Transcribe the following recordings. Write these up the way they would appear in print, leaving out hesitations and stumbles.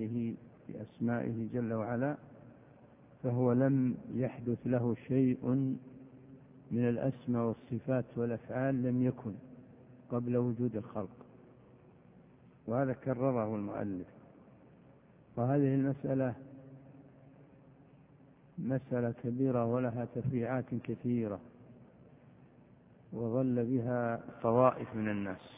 بصفاته بأسمائه جل وعلا، فهو لم يحدث له شيء من الأسماء والصفات والأفعال لم يكن قبل وجود الخلق، وهذا كرره المؤلف. وهذه المسألة مسألة كبيرة ولها تفريعات كثيرة، وظل بها طوائف من الناس،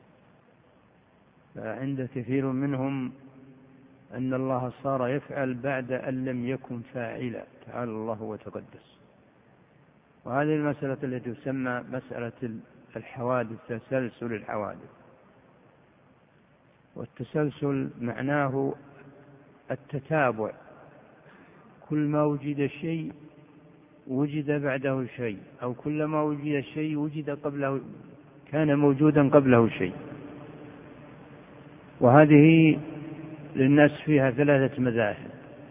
فعند كثير منهم أن الله صار يفعل بعد أن لم يكن فاعلا، تعالى الله وتقدس. وهذه المسألة التي تسمى مسألة الحوادث، تسلسل الحوادث. والتسلسل معناه التتابع، كل ما وجد شيء وجد بعده شيء، أو كلما وجد شيء وجد قبله، كان موجودا قبله شيء. وهذه للناس فيها 3 مذاهب.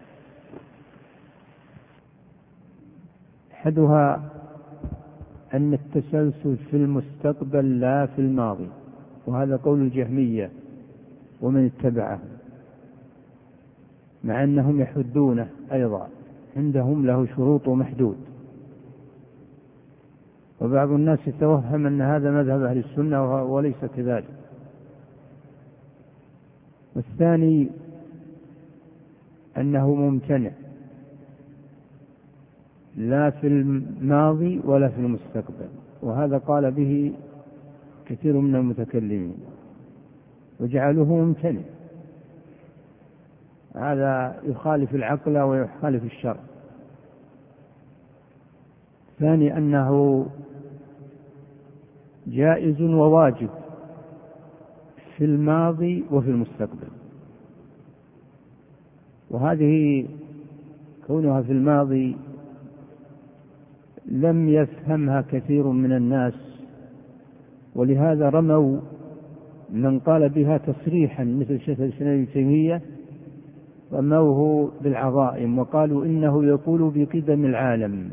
أحدها أن التسلسل في المستقبل لا في الماضي، وهذا قول الجهمية ومن اتبعه، مع أنهم يحدونه أيضا، عندهم له شروط ومحدود. وبعض الناس يتوهم أن هذا مذهب أهل السنة وليس كذلك. والثاني أنه ممتنع، لا في الماضي ولا في المستقبل، وهذا قال به كثير من المتكلمين وجعله ممتنع. هذا يخالف العقل ويخالف الشرع. ثاني أنه جائز وواجب في الماضي وفي المستقبل، وهذه كونها في الماضي لم يفهمها كثير من الناس، ولهذا رموا من قال بها تصريحا مثل شيخ الإسلام ابن تيمية، رموه بالعظائم وقالوا إنه يقول بقدم العالم،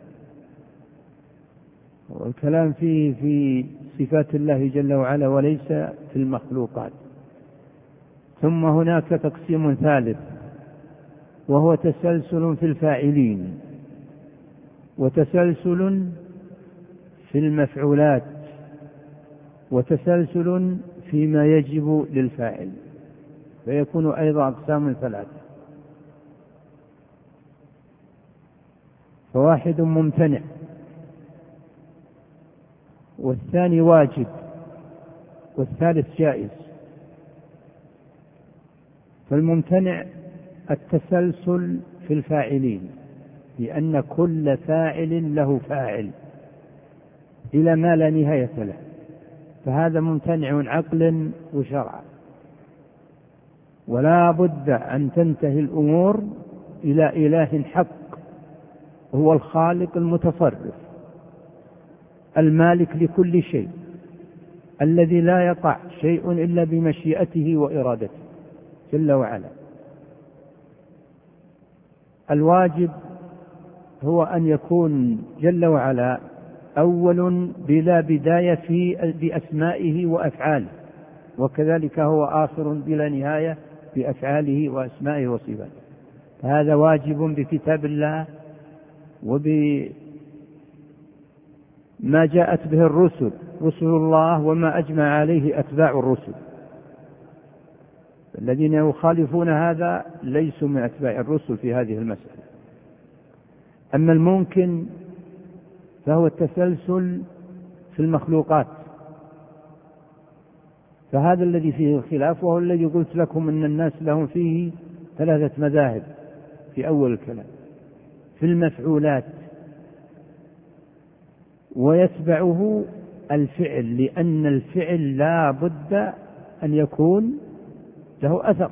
والكلام فيه في صفات الله جل وعلا وليس في المخلوقات. ثم هناك تقسيم ثالث، وهو تسلسل في الفاعلين، وتسلسل في المفعولات، وتسلسل فيما يجب للفاعل، فيكون أيضا أقسام 3. فواحد ممتنع، والثاني واجب، والثالث جائز. فالممتنع التسلسل في الفاعلين، لأن كل فاعل له فاعل إلى ما لا نهاية له، فهذا ممتنع عقلا وشرعا. ولا بد أن تنتهي الأمور إلى إله حق، هو الخالق المتصرف المالك لكل شيء، الذي لا يقع شيء إلا بمشيئته وإرادته جل وعلا. الواجب هو أن يكون جل وعلا أول بلا بداية بأسمائه وأفعاله، وكذلك هو آخر بلا نهاية بأفعاله وأسمائه وصفاته. هذا واجب بكتاب الله وبما جاءت به الرسل، رسل الله، وما أجمع عليه أتباع الرسل. الذين يخالفون هذا ليسوا من أتباع الرسل في هذه المسألة. أما الممكن فهو التسلسل في المخلوقات، فهذا الذي فيه الخلاف، وهو الذي قلت لكم أن الناس لهم فيه 3 مذاهب في أول الكلام. في المفعولات، ويتبعه الفعل، لأن الفعل لا بد أن يكون له أثر،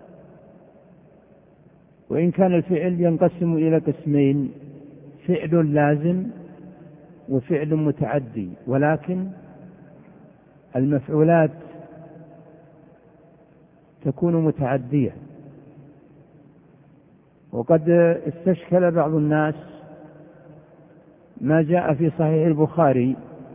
وإن كان الفعل ينقسم إلى قسمين: فعل لازم وفعل متعدي، ولكن المفعولات تكون متعدية. وقد استشكل بعض الناس ما جاء في صحيح البخاري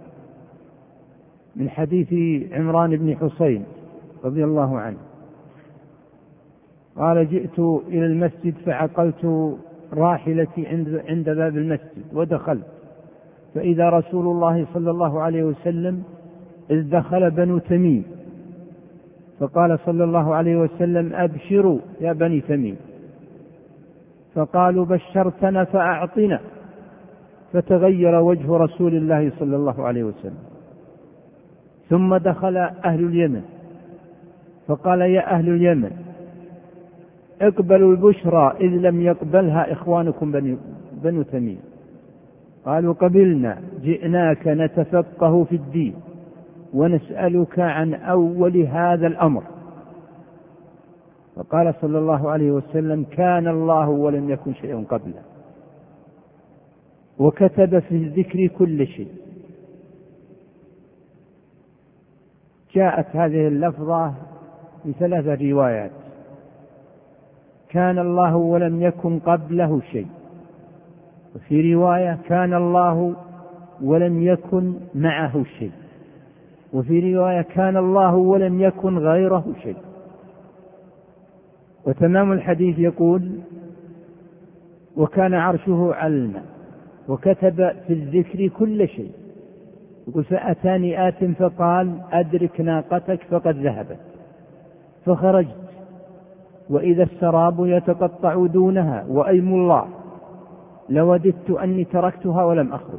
من حديث عمران بن حسين رضي الله عنه، قال جئت إلى المسجد فعقلت راحلتي عند باب المسجد ودخلت، فإذا رسول الله صلى الله عليه وسلم إذ دخل بنو تميم، فقال صلى الله عليه وسلم أبشروا يا بني تميم، فقالوا بشرتنا فأعطنا، فتغير وجه رسول الله صلى الله عليه وسلم. ثم دخل أهل اليمن فقال يا أهل اليمن اقبلوا البشرى إذ لم يقبلها إخوانكم بنو تميم. قالوا قبلنا، جئناك نتفقه في الدين ونسألك عن أول هذا الأمر. فقال صلى الله عليه وسلم كان الله ولم يكن شيء قبله، وكتب في الذكر كل شيء. جاءت هذه اللفظة بثلاث روايات: كان الله ولم يكن قبله شيء، وفي رواية كان الله ولم يكن معه شيء، وفي رواية كان الله ولم يكن غيره شيء. وتمام الحديث يقول وكان عرشه على الماء وكتب في الذكر كل شيء. يقول فأتاني آت فقال أدرك ناقتك فقد ذهبت، فخرجت وإذا السراب يتقطع دونها وأيم الله لوددت أني تركتها ولم أخرج.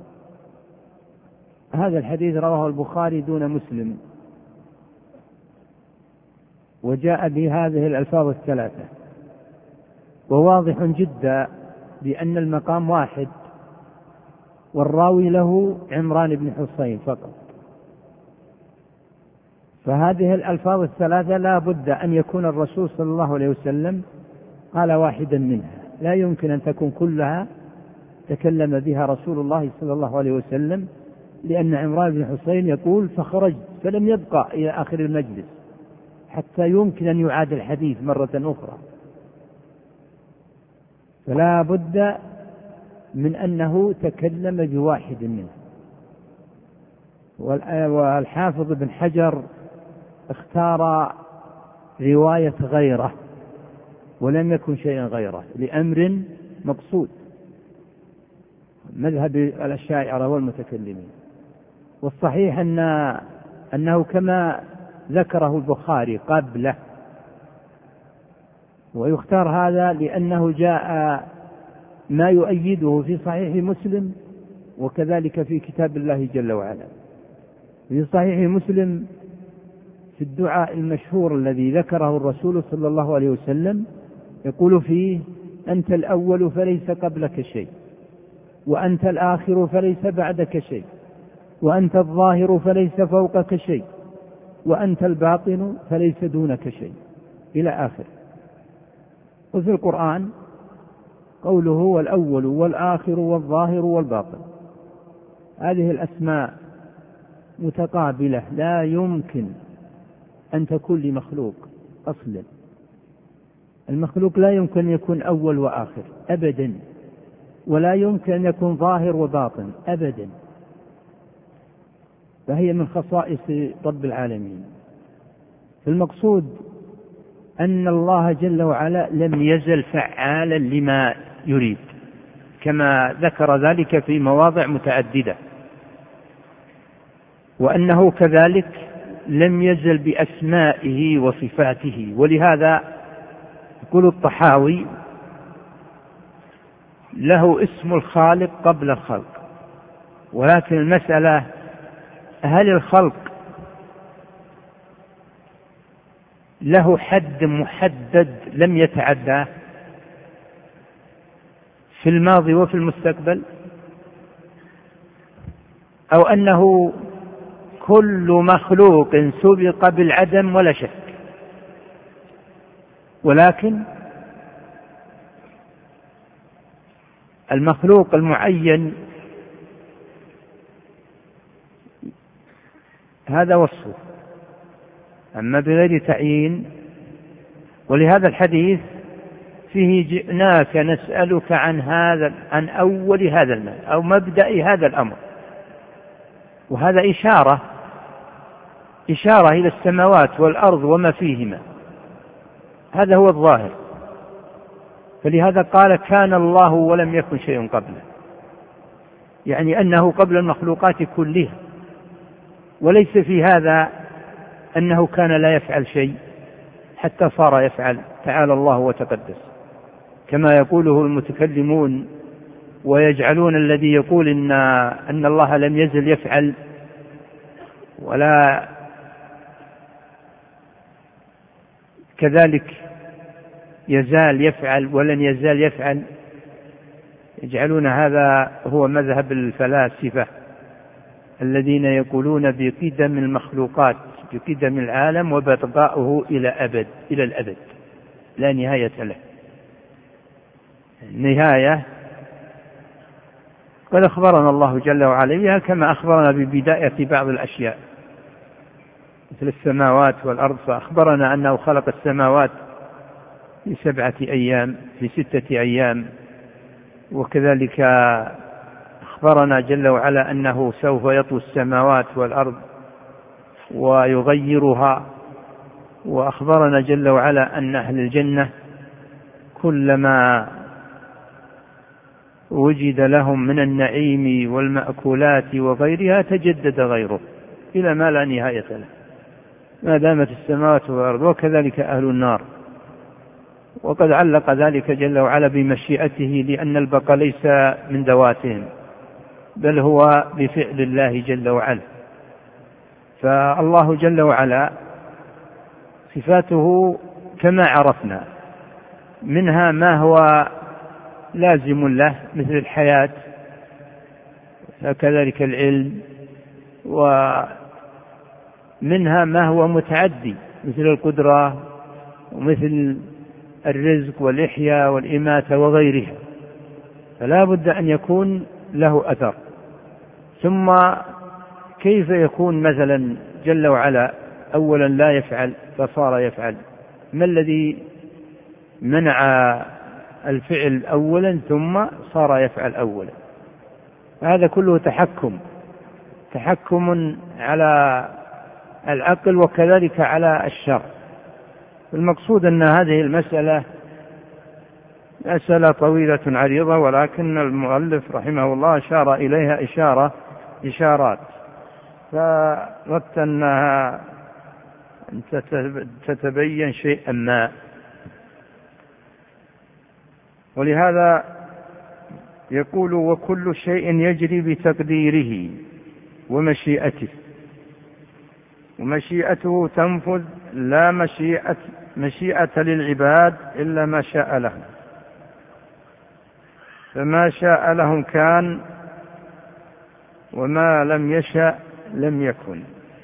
هذا الحديث رواه البخاري دون مسلم، وجاء بهذه الألفاظ الثلاثة، وواضح جدا بأن المقام واحد والراوي له عمران بن حصين فقط. فهذه الألفاظ الثلاثة لا بد أن يكون الرسول صلى الله عليه وسلم قال واحدا منها، لا يمكن أن تكون كلها تكلم بها رسول الله صلى الله عليه وسلم، لأن عمران بن حصين يقول فخرجت فلم يبقى إلى آخر المجلس حتى يمكن أن يعاد الحديث مرة أخرى. فلا بد من أنه تكلم بواحد منه. والحافظ بن حجر اختار رواية غيره ولم يكن شيئا غيره لأمر مقصود، مذهب الأشاعرة والمتكلمين. والصحيح أنه كما ذكره البخاري قبله، ويختار هذا لأنه جاء ما يؤيده في صحيح مسلم وكذلك في كتاب الله جل وعلا. في صحيح مسلم في الدعاء المشهور الذي ذكره الرسول صلى الله عليه وسلم يقول فيه أنت الأول فليس قبلك شيء، وأنت الآخر فليس بعدك شيء، وأنت الظاهر فليس فوقك شيء، وأنت الباطن فليس دونك شيء، إلى آخر. وفي القرآن قوله والأول والآخر والظاهر والباطن، هذه الأسماء متقابلة لا يمكن أن تكون لمخلوق أصلا. المخلوق لا يمكن أن يكون أول وآخر أبدا، ولا يمكن أن يكون ظاهر وباطن أبدا، فهي من خصائص رب العالمين. فالمقصود أن الله جل وعلا لم يزل فعالا لما يريد، كما ذكر ذلك في مواضع متعددة، وأنه كذلك لم يزل بأسمائه وصفاته. ولهذا يقول الطحاوي له اسم الخالق قبل الخلق، ولكن المسألة هل الخلق له حد محدد لم يتعداه في الماضي وفي المستقبل، أو أنه كل مخلوق سبق بالعدم ولا شك، ولكن المخلوق المعين هذا وصفه، أما بغير تعيين. ولهذا الحديث فيه جئناك نسألك عن أول هذا المال أو مبدأ هذا الأمر، وهذا إشارة إلى السماوات والأرض وما فيهما. هذا هو الظاهر. فلهذا قال كان الله ولم يكن شيء قبله، يعني أنه قبل المخلوقات كلها، وليس في هذا أنه كان لا يفعل شيء حتى صار يفعل، تعالى الله وتقدس، كما يقوله المتكلمون ويجعلون الذي يقول أن الله لم يزل يفعل ولا كذلك يزال يفعل ولن يزال يفعل، يجعلون هذا هو مذهب الفلاسفة الذين يقولون بقدم المخلوقات، بقدم العالم وبقاؤه إلى الأبد لا نهاية له. النهاية قد أخبرنا الله جل وعلا بها كما أخبرنا ببداية بعض الأشياء مثل السماوات والأرض، فأخبرنا أنه خلق السماوات في 7 أيام، في 6 أيام، وكذلك أخبرنا جل وعلا أنه سوف يطوي السماوات والأرض ويغيرها، وأخبرنا جل وعلا أن أهل الجنة كلما وجد لهم من النعيم والمأكولات وغيرها تجدد غيره إلى ما لا نهاية له ما دامت السماوات والأرض، وكذلك أهل النار. وقد علق ذلك جل وعلا بمشيئته، لأن البقاء ليس من ذواتهم بل هو بفعل الله جل وعلا. فالله جل وعلا صفاته كما عرفنا، منها ما هو لازم له مثل الحياة، وكذلك العلم، ومنها ما هو متعدي مثل القدرة ومثل الرزق والإحياء والإماتة وغيرها، فلا بد أن يكون له أثر. ثم كيف يكون مثلا جل وعلا أولا لا يفعل فصار يفعل؟ ما الذي منع الفعل أولا ثم صار يفعل أولا؟ هذا كله تحكم على العقل وكذلك على الشرع. المقصود أن هذه المسألة مسألة طويلة عريضة، ولكن المؤلف رحمه الله أشار إليها إشارات، فردت أنها تتبين شيئا ما. ولهذا يقول وكل شيء يجري بتقديره ومشيئته، ومشيئته تنفذ، لا مشيئة للعباد إلا ما شاء لهم، فما شاء لهم كان وما لم يشأ لم يكن.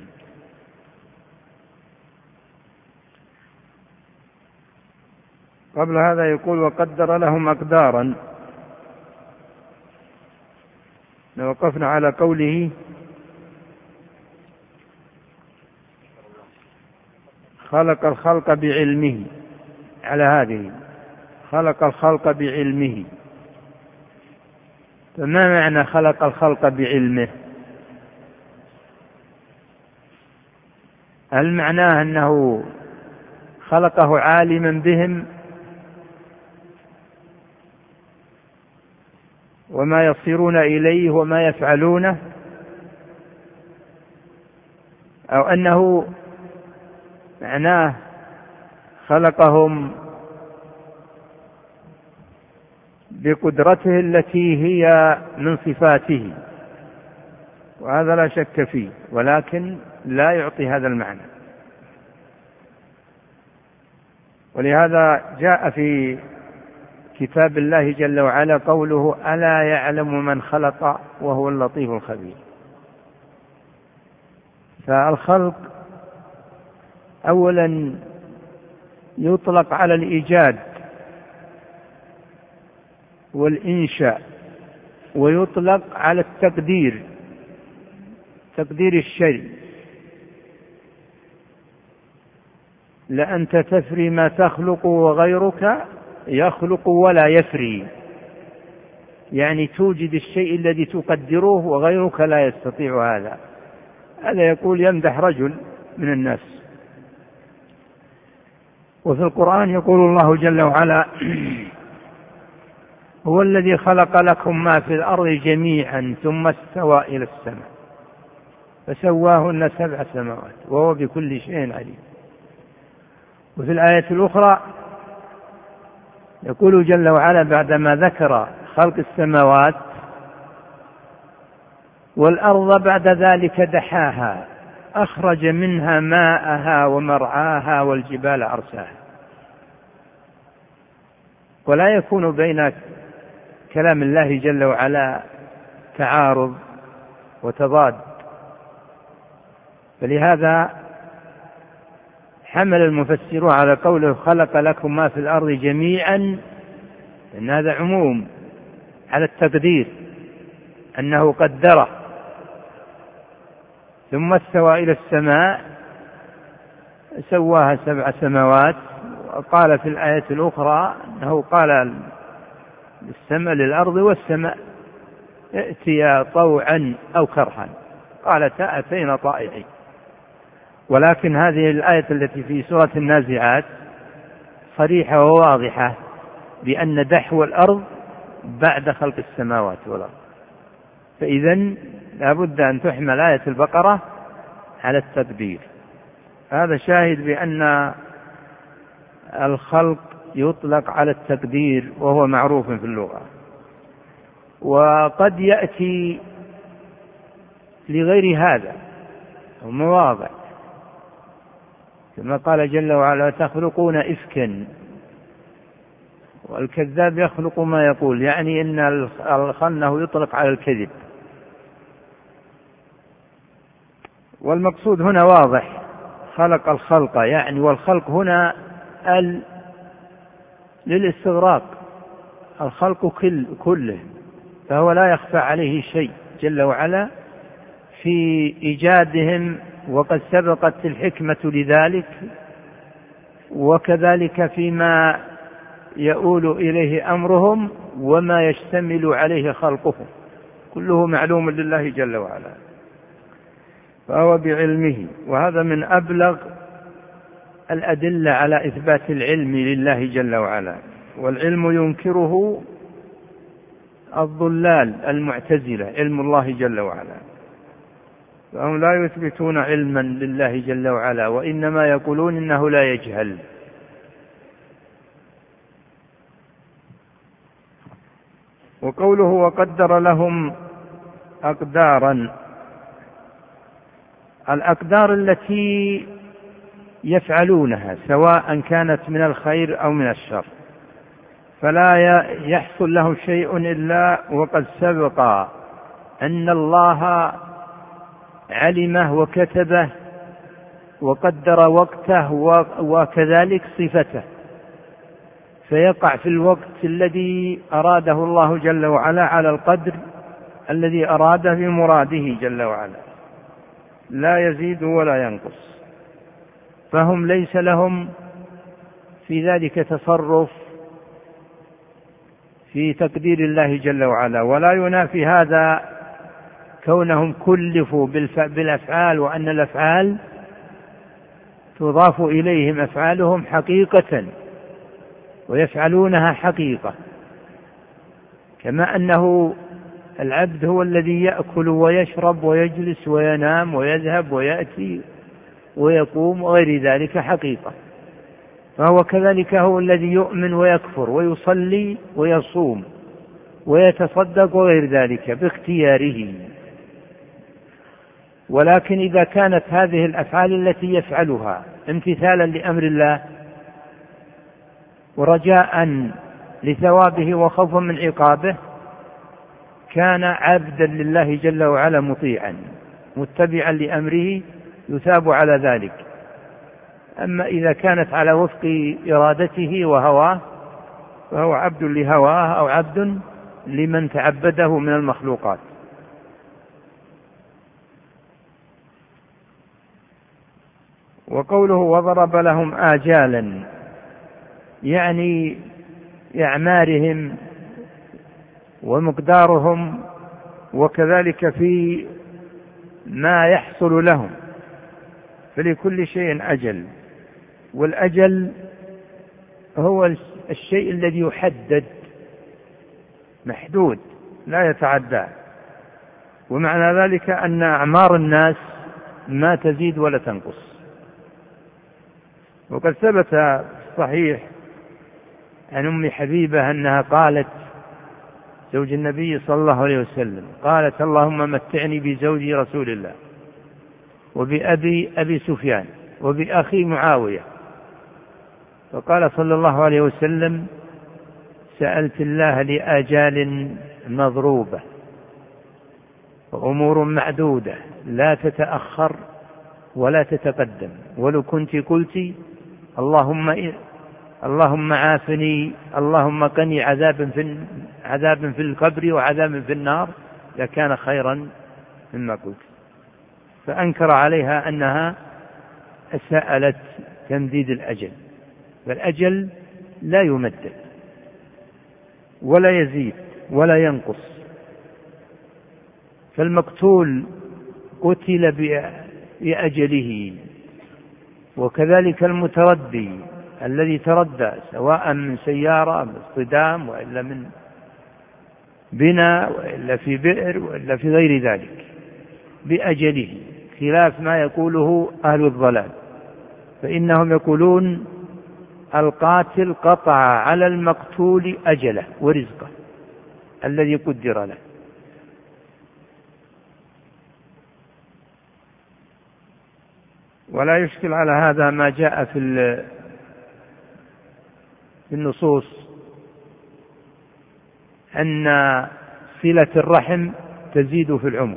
قبل هذا يقول وقدر لهم أقدارا. وقفنا على قوله خلق الخلق بعلمه، على هذه خلق الخلق بعلمه. فما معنى خلق الخلق بعلمه؟ هل معناه أنه خلقه عالما بهم وما يصيرون إليه وما يفعلونه، أو أنه معناه خلقهم بقدرته التي هي من صفاته؟ وهذا لا شك فيه، ولكن لا يعطي هذا المعنى. ولهذا جاء في كتاب الله جل وعلا قوله ألا يعلم من خلق وهو اللطيف الخبير. فالخلق أولا يطلق على الإيجاد والإنشاء، ويطلق على التقدير، تقدير الشيء. لأنت تفري ما تخلق وغيرك يخلق ولا يفري، يعني توجد الشيء الذي تقدره وغيرك لا يستطيع هذا. هذا يقول يمدح رجل من الناس، وفي القرآن يقول الله جل وعلا: هو الذي خلق لكم ما في الأرض جميعا ثم استوى إلى السماء فسواهن 7 سماوات وهو بكل شيء عليم. وفي الآية الأخرى يقول جل وعلا بعدما ذكر خلق السماوات: والأرض بعد ذلك دحاها أخرج منها ماءها ومرعاها والجبال أرساها. ولا يكون بين كلام الله جل وعلا تعارض وتضاد، فلهذا حمل المفسرون على قوله خلق لكم ما في الأرض جميعا إن هذا عموم على التقدير، أنه قدره ثم استوى إلى السماء سواها 7 سماوات. وقال في الآية الأخرى أنه قال للسماء للأرض والسماء ائتيا طوعا أو كرها قالتا أتينا طائعين. ولكن هذه الآية التي في سورة النازعات صريحة وواضحة بأن دحو الأرض بعد خلق السماوات والأرض، فإذن لا بد أن تحمل آية البقرة على التقدير. هذا شاهد بأن الخلق يطلق على التقدير وهو معروف في اللغة، وقد يأتي لغير هذا مواضع كما قال جل وعلا: تخلقون إفكا والكذاب يخلق ما يقول، يعني إن أنه يطلق على الكذب. والمقصود هنا واضح، خلق الخلق يعني، والخلق هنا للاستغراق، الخلق كله، فهو لا يخفى عليه شيء جل وعلا في إيجادهم، وقد سبقت الحكمة لذلك، وكذلك فيما يؤول إليه أمرهم وما يشتمل عليه خلقهم، كله معلوم لله جل وعلا، فهو بعلمه. وهذا من أبلغ الأدلة على إثبات العلم لله جل وعلا، والعلم ينكره الضلال المعتزلة علم الله جل وعلا، فهم لا يثبتون علما لله جل وعلا، وإنما يقولون إنه لا يجهل. وقوله وقدر لهم أقدارا، الأقدار التي يفعلونها سواء كانت من الخير أو من الشر، فلا يحصل له شيء إلا وقد سبق أن الله علمه وكتبه وقدر وقته وكذلك صفته، فيقع في الوقت الذي أراده الله جل وعلا على القدر الذي أراده بمراده جل وعلا، لا يزيد ولا ينقص. فهم ليس لهم في ذلك تصرف في تقدير الله جل وعلا، ولا ينافي هذا كونهم كلفوا بالأفعال، وأن الأفعال تضاف إليهم أفعالهم حقيقة ويفعلونها حقيقة، كما أنه العبد هو الذي يأكل ويشرب ويجلس وينام ويذهب ويأتي ويقوم وغير ذلك حقيقة، فهو كذلك هو الذي يؤمن ويكفر ويصلي ويصوم ويتصدق وغير ذلك باختياره. ولكن إذا كانت هذه الأفعال التي يفعلها امتثالا لأمر الله ورجاء لثوابه وخوفا من عقابه، كان عبدا لله جل وعلا مطيعا متبعا لأمره يثاب على ذلك. أما إذا كانت على وفق إرادته وهواه فهو عبد لهواه أو عبد لمن تعبده من المخلوقات. وقوله وضرب لهم آجالا يعني أعمارهم ومقدارهم، وكذلك في ما يحصل لهم، فلكل شيء أجل، والأجل هو الشيء الذي يحدد محدود لا يتعدى، ومعنى ذلك أن أعمار الناس ما تزيد ولا تنقص. وقد ثبت في الصحيح عن أم حبيبة أنها قالت، زوج النبي صلى الله عليه وسلم، قالت: اللهم متعني بزوجي رسول الله وبأبي أبي سفيان وبأخي معاوية. فقال صلى الله عليه وسلم: سألت الله لآجال مضروبة وأمور معدودة لا تتأخر ولا تتقدم، ولو كنت قلت اللهم عافني، اللهم قني عذاب في القبر وعذاب في النار، لكان خيرا مما قلت. فأنكر عليها أنها سألت تمديد الأجل، فالأجل لا يمدد ولا يزيد ولا ينقص. فالمقتول قتل بأجله، وكذلك المتردي الذي تردى سواء من سيارة من اصطدام وإلا من بناء وإلا في بئر وإلا في غير ذلك بأجله، خلاف ما يقوله أهل الضلال، فإنهم يقولون القاتل قطع على المقتول أجله ورزقه الذي قدر له. ولا يشكل على هذا ما جاء في النصوص أن صلة الرحم تزيد في العمر،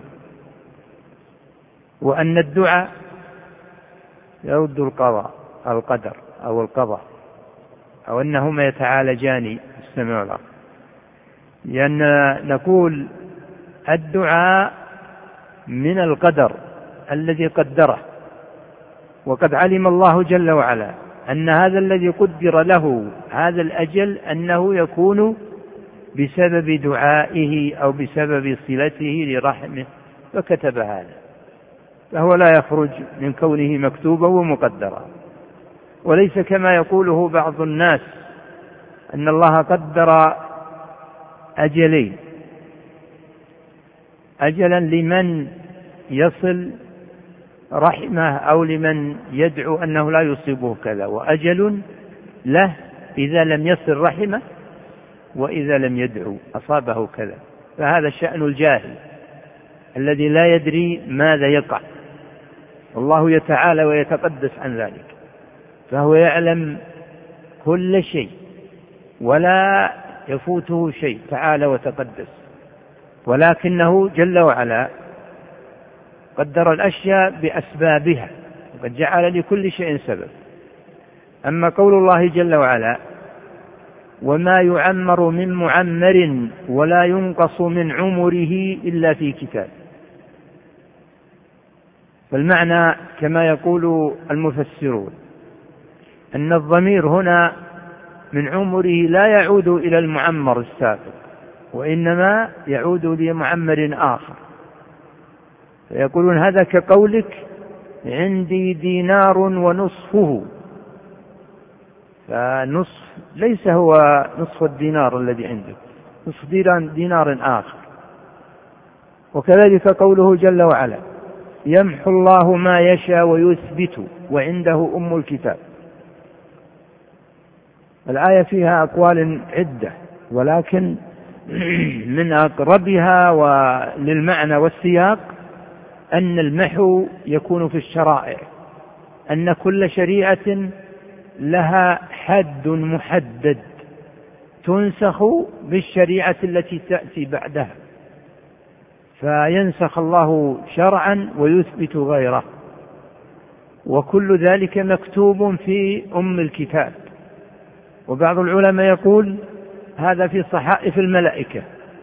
وأن الدعاء يرد القدر أو القضاء، أو أنهما يتعالجان السمع والأرض، لأن نقول الدعاء من القدر الذي قدره، وقد علم الله جل وعلا أن هذا الذي قدر له هذا الأجل أنه يكون بسبب دعائه أو بسبب صلته لرحمه، فكتب هذا، فهو لا يخرج من كونه مكتوبا ومقدرا. وليس كما يقوله بعض الناس أن الله قدر أجلين، أجلا لمن يصل رحمه أو لمن يدعو أنه لا يصيبه كذا، وأجل له إذا لم يصل رحمه وإذا لم يدعو أصابه كذا. فهذا شأن الجاهل الذي لا يدري ماذا يقع، والله يتعالى ويتقدس عن ذلك، فهو يعلم كل شيء ولا يفوته شيء تعالى وتقدس، ولكنه جل وعلا قدر الأشياء بأسبابها، وقد جعل لكل شيء سبب. أما قول الله جل وعلا: وما يعمر من معمر ولا ينقص من عمره إلا في كتاب، فالمعنى كما يقول المفسرون أن الضمير هنا من عمره لا يعود إلى المعمر السابق، وإنما يعود لمعمر آخر. فيقولون هذا كقولك: عندي دينار ونصفه، فنصف ليس هو نصف الدينار الذي عندك، نصف دينار آخر. وكذلك قوله جل وعلا: يمحو الله ما يشاء ويثبت وعنده أم الكتاب. الآية فيها أقوال عدة، ولكن من أقربها وللمعنى والسياق أن المحو يكون في الشرائع، أن كل شريعة لها حد محدد تنسخ بالشريعة التي تأتي بعدها، فينسخ الله شرعا ويثبت غيره، وكل ذلك مكتوب في أم الكتاب. وبعض العلماء يقول هذا في صحائف الملائكة.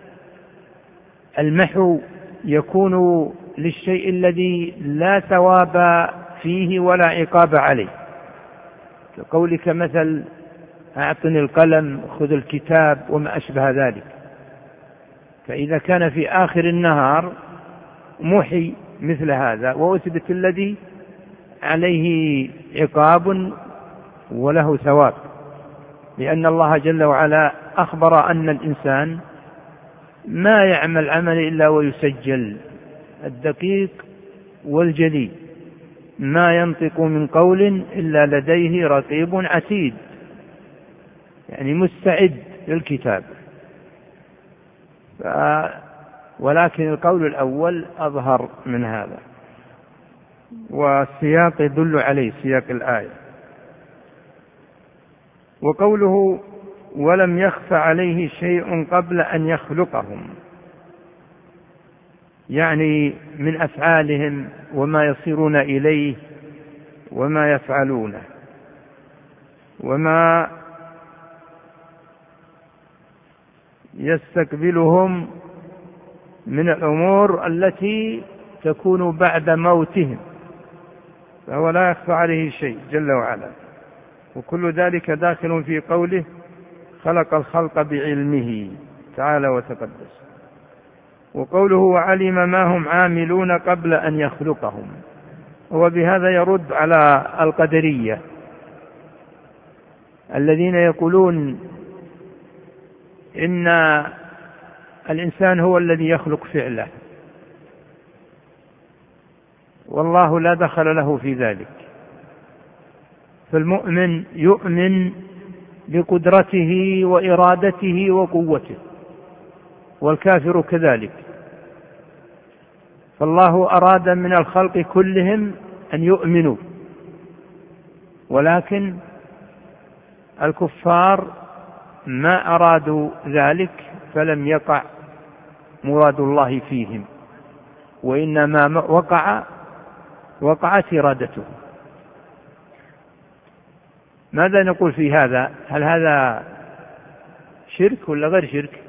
المحو يكون للشيء الذي لا ثواب فيه ولا عقاب عليه، كقولك مثل: أعطني القلم، خذ الكتاب، وما أشبه ذلك. فإذا كان في آخر النهار محي مثل هذا وأثبت الذي عليه عقاب وله ثواب. لأن الله جل وعلا أخبر أن الإنسان ما يعمل عمل إلا ويسجل، الدقيق والجلي، ما ينطق من قول إلا لديه رقيب عتيد، يعني مستعد للكتاب. ولكن القول الأول أظهر من هذا، والسياق يدل عليه سياق الآية. وقوله ولم يخف عليه شيء قبل أن يخلقهم، يعني من أفعالهم وما يصيرون إليه وما يفعلونه وما يستقبلهم من الأمور التي تكون بعد موتهم، فهو لا يخفى عليه شيء جل وعلا. وكل ذلك داخل في قوله خلق الخلق بعلمه تعالى وتقدس. وقوله وعلم ما هم عاملون قبل أن يخلقهم، وبهذا يرد على القدرية الذين يقولون إن الإنسان هو الذي يخلق فعله، والله لا دخل له في ذلك. فالمؤمن يؤمن بقدرته وإرادته وقوته، والكافر كذلك. فالله أراد من الخلق كلهم أن يؤمنوا، ولكن الكفار ما أرادوا ذلك، فلم يقع مراد الله فيهم، وإنما وقعت إرادته. ماذا نقول في هذا؟ هل هذا شرك ولا غير شرك؟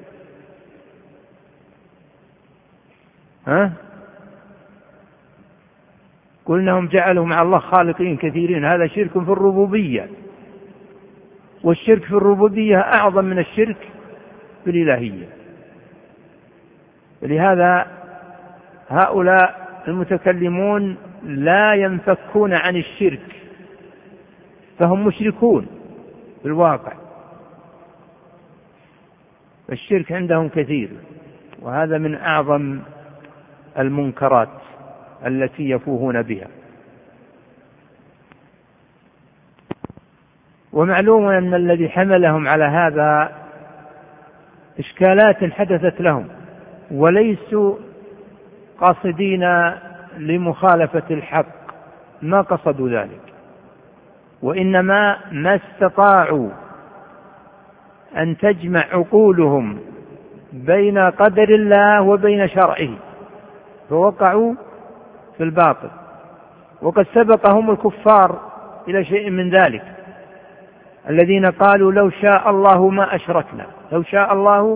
قلنا هم جعلوا مع الله خالقين كثيرين، هذا شرك في الربوبية، والشرك في الربوبية أعظم من الشرك في الإلهية. ولهذا هؤلاء المتكلمون لا ينفكون عن الشرك، فهم مشركون في الواقع. الشرك عندهم كثير، وهذا من أعظم المنكرات التي يفوهون بها. ومعلوم أن الذي حملهم على هذا إشكالات حدثت لهم، وليسوا قاصدين لمخالفة الحق، ما قصدوا ذلك، وإنما ما استطاعوا أن تجمع عقولهم بين قدر الله وبين شرعه، فوقعوا في الباطل. وقد سبقهم الكفار إلى شيء من ذلك، الذين قالوا لو شاء الله ما أشركنا، لو شاء الله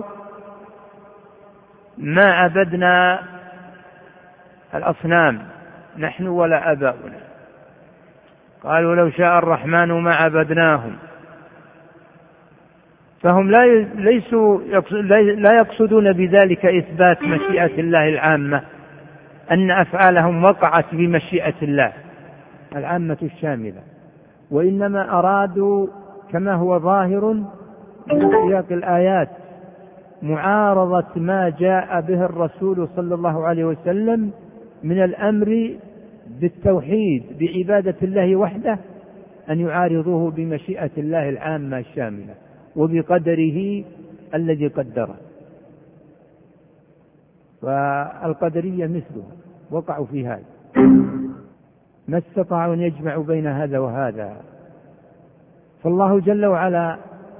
ما عبدنا الأصنام نحن ولا آباؤنا، قالوا لو شاء الرحمن ما عبدناهم. فهم لا يقصدون بذلك إثبات مشيئة الله العامة، أن أفعالهم وقعت بمشيئة الله العامة الشاملة، وإنما أرادوا كما هو ظاهر من سياق الآيات معارضة ما جاء به الرسول صلى الله عليه وسلم من الأمر بالتوحيد بعبادة الله وحده، أن يعارضوه بمشيئة الله العامة الشاملة وبقدره الذي قدره. فالقدرية مثله وقعوا في هذا، ما استطاعوا أن يجمعوا بين هذا وهذا. فالله جل وعلا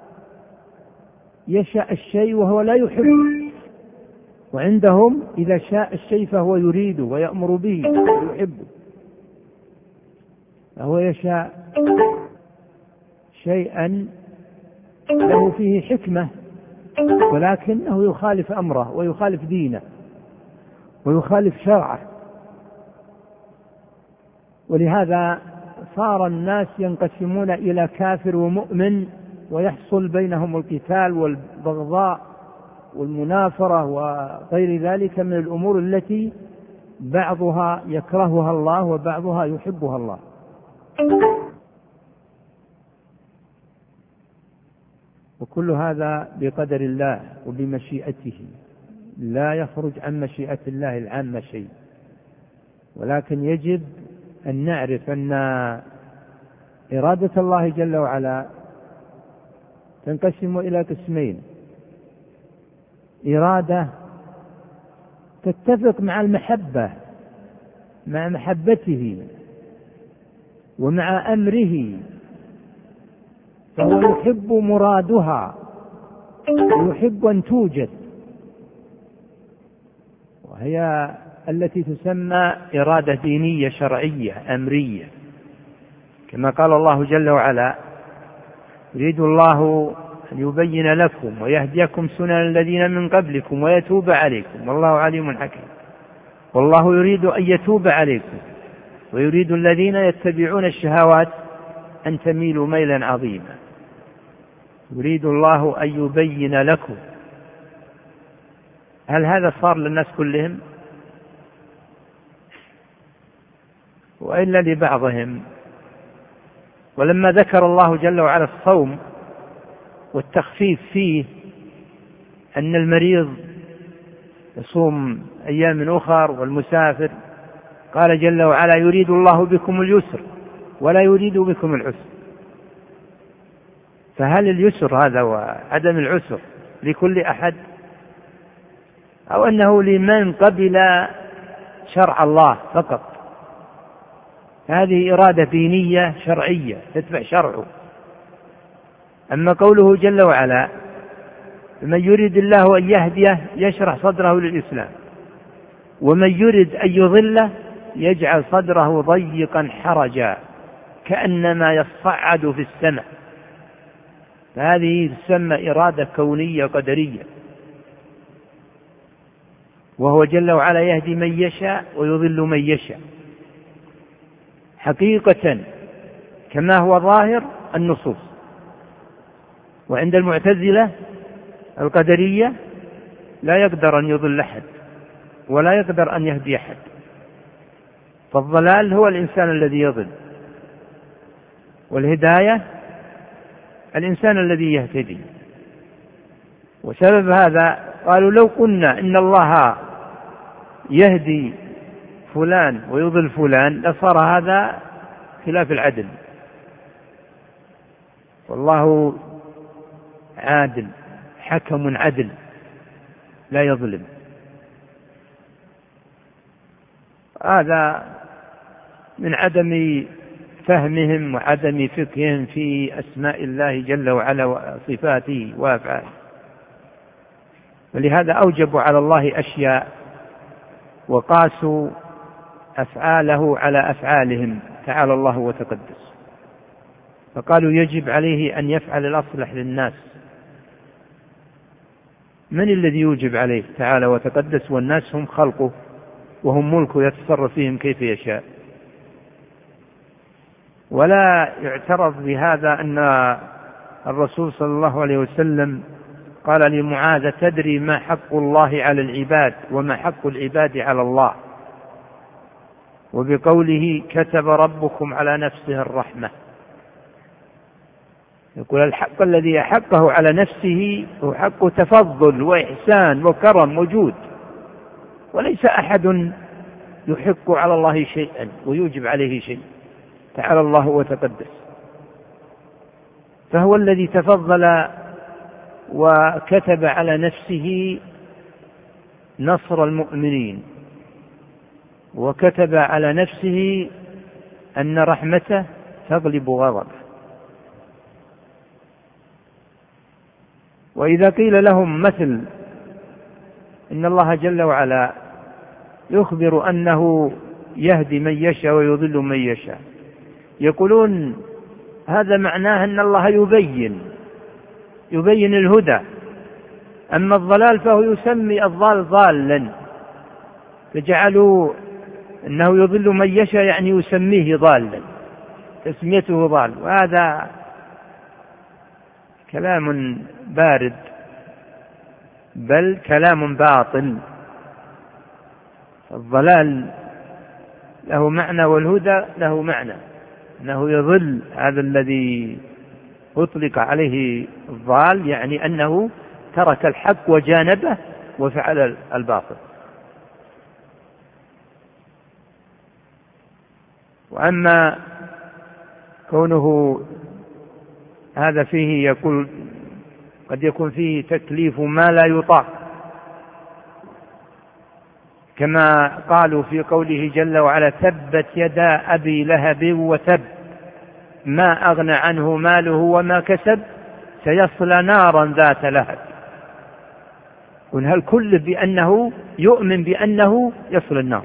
يشاء الشيء وهو لا يحب، وعندهم إذا شاء الشيء فهو يريده ويأمر به ويحبه. فهو يشاء شيئا له فيه حكمة، ولكنه يخالف أمره ويخالف دينه ويخالف شرعه. ولهذا صار الناس ينقسمون إلى كافر ومؤمن، ويحصل بينهم القتال والبغضاء والمنافرة وغير ذلك من الأمور التي بعضها يكرهها الله وبعضها يحبها الله. وكل هذا بقدر الله وبمشيئته، لا يخرج عن مشيئة الله العامة شيء. ولكن يجب أن نعرف أن إرادة الله جل وعلا تنقسم إلى قسمين: إرادة تتفق مع المحبة، مع محبته ومع أمره، فهو يحب مرادها ويحب أن توجد، وهي التي تسمى إرادة دينية شرعية أمرية، كما قال الله جل وعلا: يريد الله أن يبين لكم ويهديكم سنن الذين من قبلكم ويتوب عليكم والله عليم حكيم. والله يريد أن يتوب عليكم ويريد الذين يتبعون الشهوات أن تميلوا ميلا عظيما. يريد الله أن يبين لكم. هل هذا صار للناس كلهم وإلا لبعضهم؟ ولما ذكر الله جل وعلا الصوم والتخفيف فيه، أن المريض يصوم أيام أخر والمسافر، قال جل وعلا: يريد الله بكم اليسر ولا يريد بكم العسر. فهل اليسر هذا وعدم العسر لكل أحد، أو أنه لمن قبل شرع الله فقط؟ هذه إرادة دينية شرعية تتبع شرعه. أما قوله جل وعلا: من يريد الله أن يهديه يشرح صدره للإسلام، ومن يريد أن يضله يجعل صدره ضيقا حرجا كأنما يصعد في السماء. فهذه تسمى إرادة كونية قدرية، وهو جل وعلا يهدي من يشاء ويضل من يشاء حقيقة كما هو ظاهر النصوص. وعند المعتزلة القدرية لا يقدر أن يضل أحد ولا يقدر أن يهدي أحد، فالضلال هو الإنسان الذي يضل، والهداية الإنسان الذي يهتدي. وسبب هذا قالوا: لو قلنا إن الله يهدي فلان ويضل فلان لصار هذا خلاف العدل، والله عادل حكم عدل لا يظلم. هذا من عدم فهمهم وعدم فقههم في أسماء الله جل وعلا وصفاته وأفعاله. ولهذا أوجبوا على الله أشياء وقاسوا أفعاله على أفعالهم تعالى الله وتقدس، فقالوا يجب عليه أن يفعل الأصلح للناس. من الذي يوجب عليه تعالى وتقدس والناس هم خلقه وهم ملكه يتصرف فيهم كيف يشاء؟ ولا يعترض بهذا أن الرسول صلى الله عليه وسلم قال لمعاذ: تدري ما حق الله على العباد وما حق العباد على الله؟ وبقوله: كتب ربكم على نفسه الرحمة. يقول الحق الذي أحقه على نفسه هو حق تفضل وإحسان وكرم وجود، وليس أحد يحق على الله شيئا ويوجب عليه شيء تعالى الله وتقدس. فهو الذي تفضل وكتب على نفسه نصر المؤمنين، وكتب على نفسه أن رحمته تغلب غضبه. وإذا قيل لهم مثل إن الله جل وعلا يخبر أنه يهدي من يشاء ويضل من يشاء، يقولون هذا معناه أن الله يبين الهدى، أما الضلال فهو يسمي الضال ضالا، فجعلوا أنه يضل من يشاء يعني يسميه ضالا، تسميته ضال. وهذا كلام بارد بل كلام باطل. الضلال له معنى والهدى له معنى، أنه يضل هذا الذي أطلق عليه الضال يعني أنه ترك الحق وجانبه وفعل الباطل. وأما كونه هذا فيه يقول قد يكون فيه تكليف ما لا يطاق، كما قالوا في قوله جل وعلا: تبت يدا أبي لهب وتب ما أغنى عنه ماله وما كسب سيصلى نارا ذات لهب. هل كل بأنه يؤمن بأنه يصل النار؟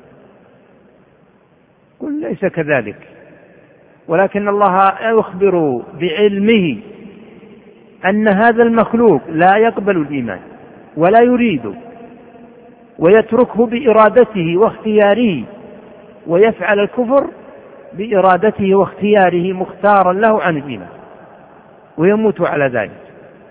قل ليس كذلك، ولكن الله يخبر بعلمه أن هذا المخلوق لا يقبل الإيمان ولا يريد، ويتركه بإرادته واختياره، ويفعل الكفر بإرادته واختياره مختارا له عن الإيمان، ويموت على ذلك.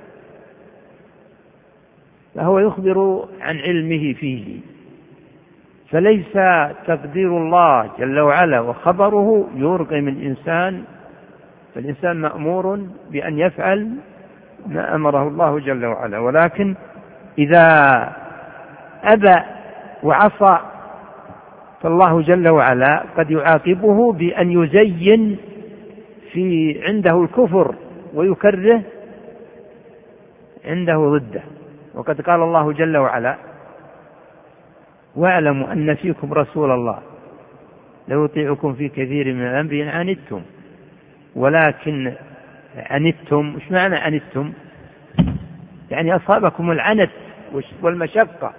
فهو يخبر عن علمه فيه، فليس تقدير الله جل وعلا وخبره يرغم من الإنسان، فالإنسان مأمور بأن يفعل ما أمره الله جل وعلا، ولكن إذا أبى وعصى فالله جل وعلا قد يعاقبه بأن يزين في عنده الكفر ويكره عنده ضده. وقد قال الله جل وعلا: واعلموا أن فيكم رسول الله لو يطيعكم في كثير من الأمر عنتم ولكن عنتم. إيش معنى عنتم؟ يعني أصابكم العنت والمشقة،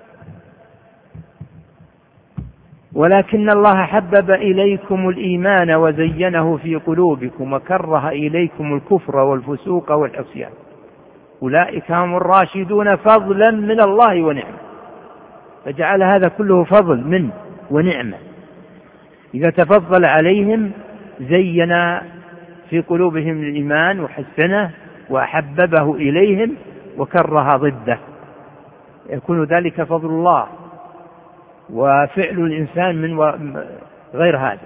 ولكن الله حبب إليكم الإيمان وزينه في قلوبكم وكره إليكم الكفر والفسوق والعصيان أولئك هم الراشدون فضلا من الله ونعمة. فجعل هذا كله فضل منه ونعمة. إذا تفضل عليهم زين في قلوبهم الإيمان وحسنه وأحببه إليهم وكره ضده، يكون ذلك فضل الله وفعل الإنسان من غير هذا.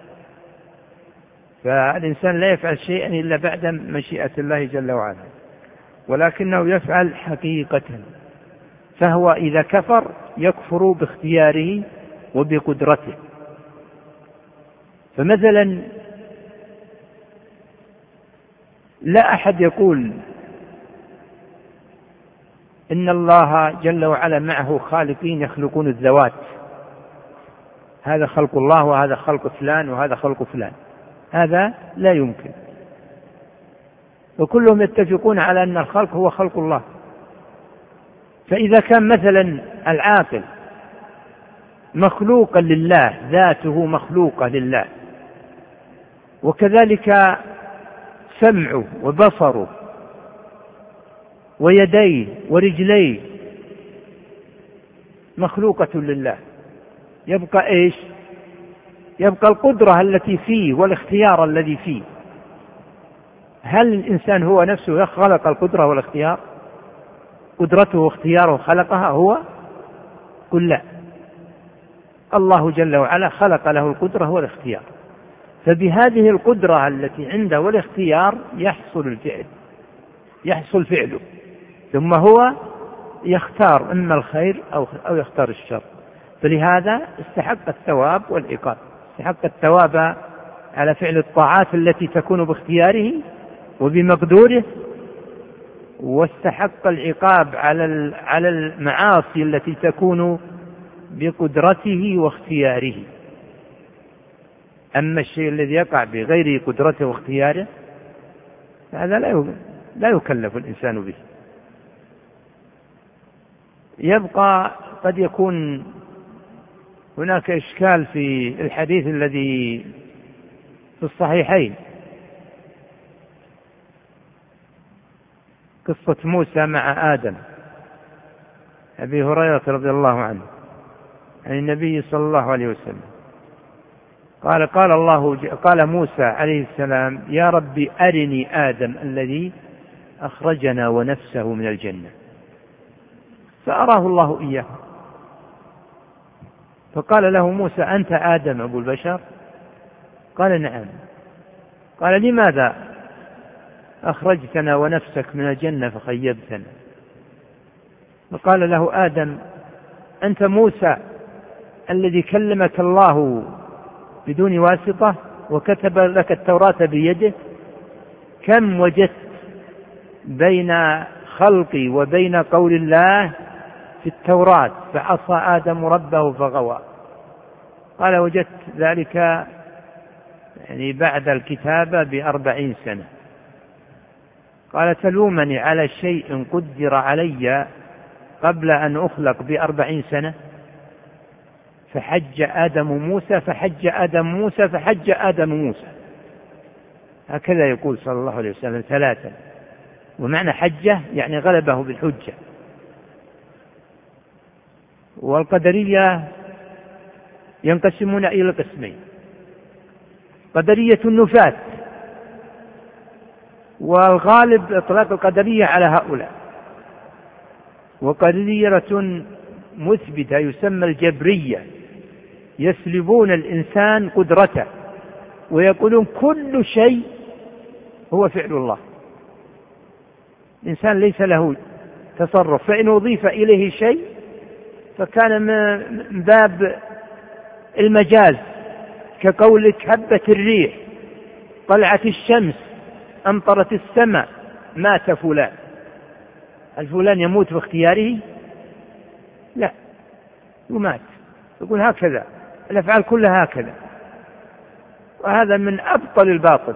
فالإنسان لا يفعل شيئا إلا بعد مشيئة الله جل وعلا، ولكنه يفعل حقيقة. فهو إذا كفر يكفر باختياره وبقدرته. فمثلا لا أحد يقول إن الله جل وعلا معه خالقين يخلقون الذوات، هذا خلق الله وهذا خلق فلان وهذا خلق فلان، هذا لا يمكن. وكلهم يتفقون على أن الخلق هو خلق الله. فإذا كان مثلا العاقل مخلوقا لله، ذاته مخلوقة لله، وكذلك سمعه وبصره ويديه ورجليه مخلوقة لله، يبقى إيش؟ يبقى القدرة التي فيه والاختيار الذي فيه. هل الإنسان هو نفسه خلق القدرة والاختيار؟ قدرته واختياره خلقها هو؟ قل لا، الله جل وعلا خلق له القدرة والاختيار. فبهذه القدرة التي عنده والاختيار يحصل فعله، ثم هو يختار إما الخير أو يختار الشر. فلهذا استحق الثواب والعقاب. استحق الثواب على فعل الطاعات التي تكون باختياره وبمقدوره، واستحق العقاب على المعاصي التي تكون بقدرته واختياره. أما الشيء الذي يقع بغير قدرته واختياره هذا لا يكلف الإنسان به. يبقى قد يكون هناك إشكال في الحديث الذي في الصحيحين، قصة موسى مع آدم، أبي هريرة رضي الله عنه عن النبي صلى الله عليه وسلم قال موسى عليه السلام: يا رب أرني آدم الذي أخرجنا ونفسه من الجنة. فأراه الله إياه، فقال له موسى: أنت آدم أبو البشر؟ قال: نعم. قال: لماذا أخرجتنا ونفسك من الجنة فخيبتنا. فقال له آدم: أنت موسى الذي كلمك الله بدون واسطة وكتب لك التوراة بيده؟ كم وجدت بين خلقي وبين قول الله في التوراة فعصى آدم ربه فغوى. قال: وجدت ذلك يعني بعد الكتابة ب40 سنة. قال: تلومني على شيء قدر علي قبل أن أخلق ب40 سنة؟ فحج آدم موسى فحج آدم موسى فحج آدم موسى. هكذا يقول صلى الله عليه وسلم 3. ومعنى حجة يعني غلبه بالحجة. والقدرية ينقسمون إلى قسمين: قدرية النفاة، والغالب إطلاق القدرية على هؤلاء، وقدرية مثبتة يسمى الجبرية، يسلبون الإنسان قدرته ويقولون كل شيء هو فعل الله، الإنسان ليس له تصرف، فإن أضيف إليه شيء فكان من باب المجاز، كقولك هبت الريح، طلعت الشمس، أمطرت السماء، مات فلان. هل فلان يموت باختياره؟ لا، يمات. يقول هكذا الأفعال كلها هكذا. وهذا من أبطل الباطل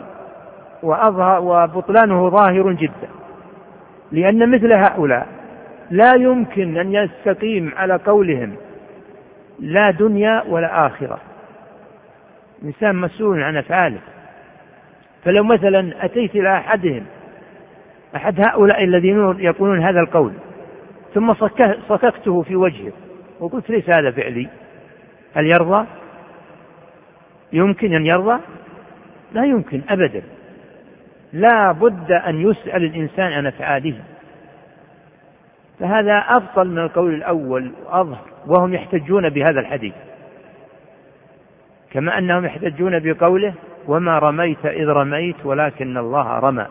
وبطلانه ظاهر جدا، لأن مثل هؤلاء لا يمكن أن يستقيم على قولهم لا دنيا ولا آخرة. الإنسان مسؤول عن أفعاله. فلو مثلا أتيت إلى أحد هؤلاء الذين يقولون هذا القول ثم صككته في وجهه وقلت: ليس هذا فعلي، هل يرضى؟ يمكن أن يرضى؟ لا يمكن أبدا. لا بد أن يسأل الإنسان عن أفعاله. فهذا أفضل من القول الأول وأظهر، وهم يحتجون بهذا الحديث، كما أنهم يحتجون بقوله: وما رميت إذ رميت ولكن الله رمى.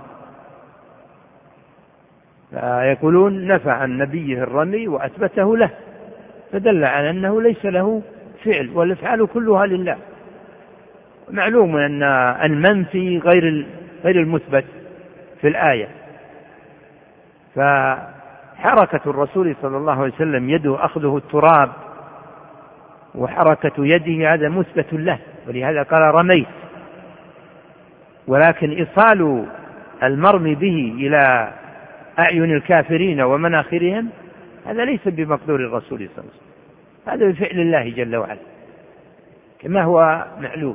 فيقولون نفى عن نبيه الرمي وأثبته له، فدل على أنه ليس له فعل، والأفعال كلها لله. معلوم أن المنفي غير المثبت في الآية. فحركة الرسول صلى الله عليه وسلم يده أخذه التراب وحركة يده هذا مثبت له، ولهذا قال رميت. ولكن إيصال المرمي به إلى أعين الكافرين ومناخرهم هذا ليس بمقدور الرسول صلى الله عليه وسلم، هذا بفعل الله جل وعلا كما هو معلوم.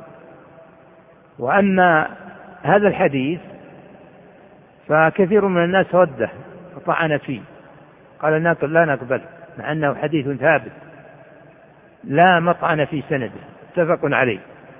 وأما هذا الحديث فكثير من الناس رده وطعن فيه، قال لا نقبل، مع أنه حديث ثابت لا مطعن في سنده اتفق عليه.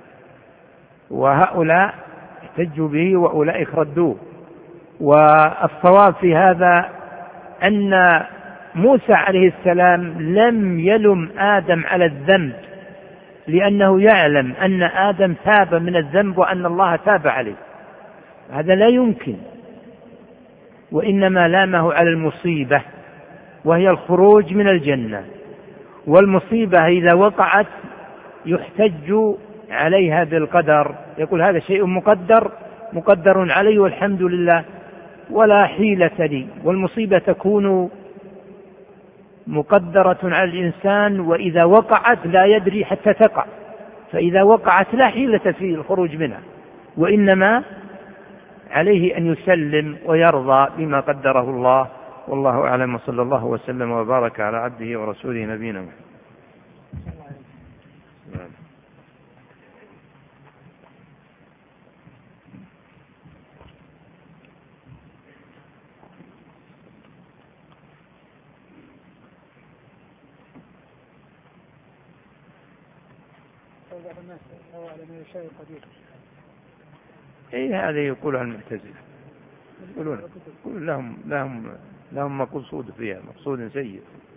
وهؤلاء احتجوا به وأولئك ردوه. والصواب في هذا أن موسى عليه السلام لم يلم آدم على الذنب، لأنه يعلم أن آدم تاب من الذنب وأن الله تاب عليه، هذا لا يمكن. وإنما لامه على المصيبة، وهي الخروج من الجنة. والمصيبة إذا وقعت يحتج عليها بالقدر، يقول هذا شيء مقدر علي والحمد لله ولا حيلة لي. والمصيبة تكون مقدرة على الإنسان، وإذا وقعت لا يدري حتى تقع، فإذا وقعت لا حيلة في الخروج منها، وإنما عليه أن يسلم ويرضى بما قدره الله. والله أعلم، وصلى الله وسلم وبارك على عبده ورسوله نبينا محمد. هذا يقول عن المعتزلة، يقولون لهم مقصود فيها، مقصود سيء.